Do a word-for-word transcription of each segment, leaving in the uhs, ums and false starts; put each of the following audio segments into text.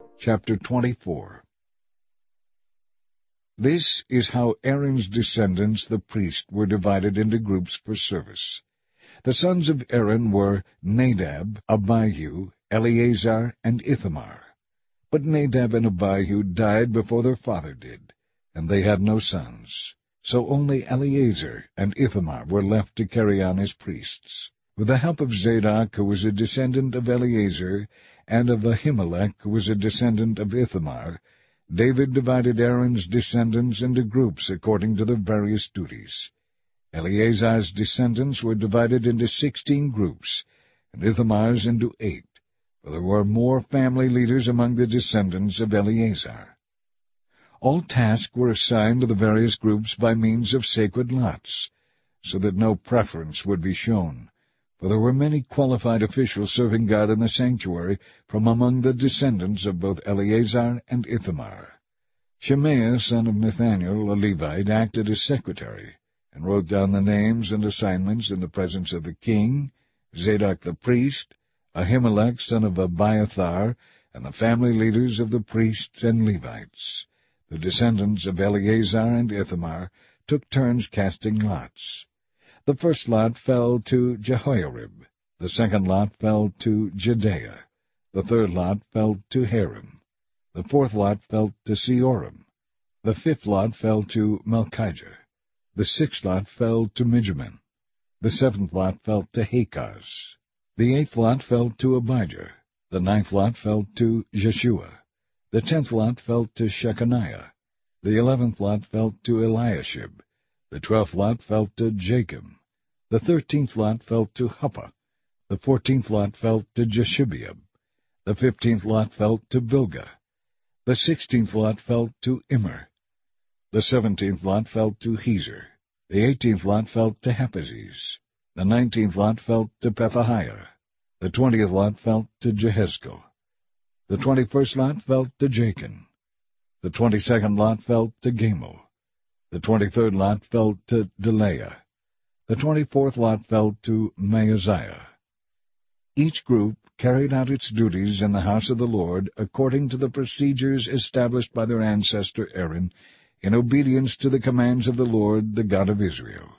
Chapter twenty-four. This is how Aaron's descendants, the priests, were divided into groups for service. The sons of Aaron were Nadab, Abihu, Eleazar, and Ithamar. But Nadab and Abihu died before their father did, and they had no sons. So only Eleazar and Ithamar were left to carry on as priests. With the help of Zadok, who was a descendant of Eleazar, and of Ahimelech, who was a descendant of Ithamar, David divided Aaron's descendants into groups according to their various duties. Eleazar's descendants were divided into sixteen groups, and Ithamar's into eight, for there were more family leaders among the descendants of Eleazar. All tasks were assigned to the various groups by means of sacred lots, so that no preference would be shown, for there were many qualified officials serving God in the sanctuary from among the descendants of both Eleazar and Ithamar. Shemaiah, son of Nathaniel, a Levite, acted as secretary, and wrote down the names and assignments in the presence of the king, Zadok the priest, Ahimelech, son of Abiathar, and the family leaders of the priests and Levites. The descendants of Eleazar and Ithamar took turns casting lots. The first lot fell to Jehoiarib, the second lot fell to Jedaiah, the third lot fell to Harim, the fourth lot fell to Seorim, the fifth lot fell to Malchijah, the sixth lot fell to Mijamin, the seventh lot fell to Hakaz, the eighth lot fell to Abijah, the ninth lot fell to Jeshua, the tenth lot fell to Shechaniah, the eleventh lot fell to Eliashib, the twelfth lot fell to Jacob, the thirteenth lot fell to Huppah, the fourteenth lot fell to Jeshibeab, the fifteenth lot fell to Bilgah, the sixteenth lot fell to Immer, the seventeenth lot fell to Hezer, the eighteenth lot fell to Hapazes, the nineteenth lot fell to Pethahiah, the twentieth lot fell to Jehezkel, the twenty-first lot fell to Jachin, the twenty-second lot fell to Gamul, the twenty-third lot fell to Delaiah, the twenty-fourth lot fell to Maaziah. Each group carried out its duties in the house of the Lord according to the procedures established by their ancestor Aaron, in obedience to the commands of the Lord, the God of Israel.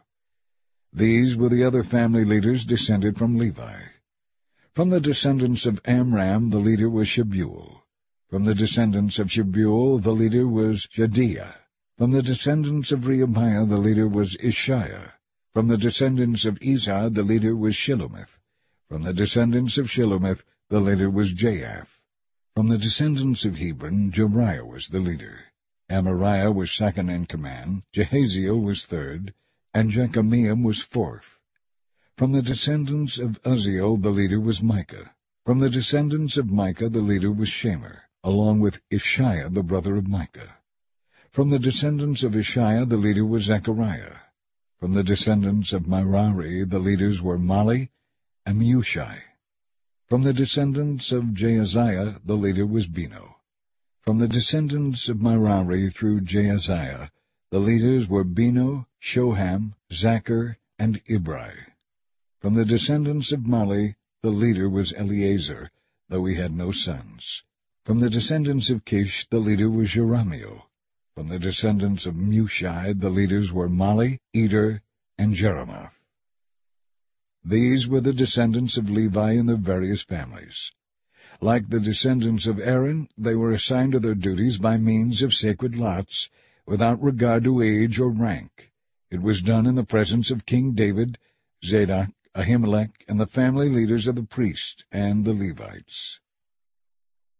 These were the other family leaders descended from Levi. From the descendants of Amram the leader was Shebuel. From the descendants of Shebuel the leader was Jediah. From the descendants of Rehabiah the leader was Ishiah. From the descendants of Izhar the leader was Shilomith. From the descendants of Shilomith the leader was Jaaph. From the descendants of Hebron Jeriah was the leader. Amariah was second in command, Jehaziel was third, and Jekameam was fourth. From the descendants of Uzziel the leader was Micah. From the descendants of Micah the leader was Shemer, along with Ishiah the brother of Micah. From the descendants of Ishiah the leader was Zechariah. From the descendants of Merari the leaders were Mali and Mushai. From the descendants of Jaaziah the leader was Beno. From the descendants of Merari through Jaaziah the leaders were Beno, Shoham, Zachar, and Ibri. From the descendants of Mali the leader was Eleazar, though he had no sons. From the descendants of Kish the leader was Jerahmeel. From the descendants of Mushai the leaders were Mali, Eder, and Jeremoth. These were the descendants of Levi in their various families. Like the descendants of Aaron, they were assigned to their duties by means of sacred lots, without regard to age or rank. It was done in the presence of King David, Zadok, Ahimelech, and the family leaders of the priests and the Levites.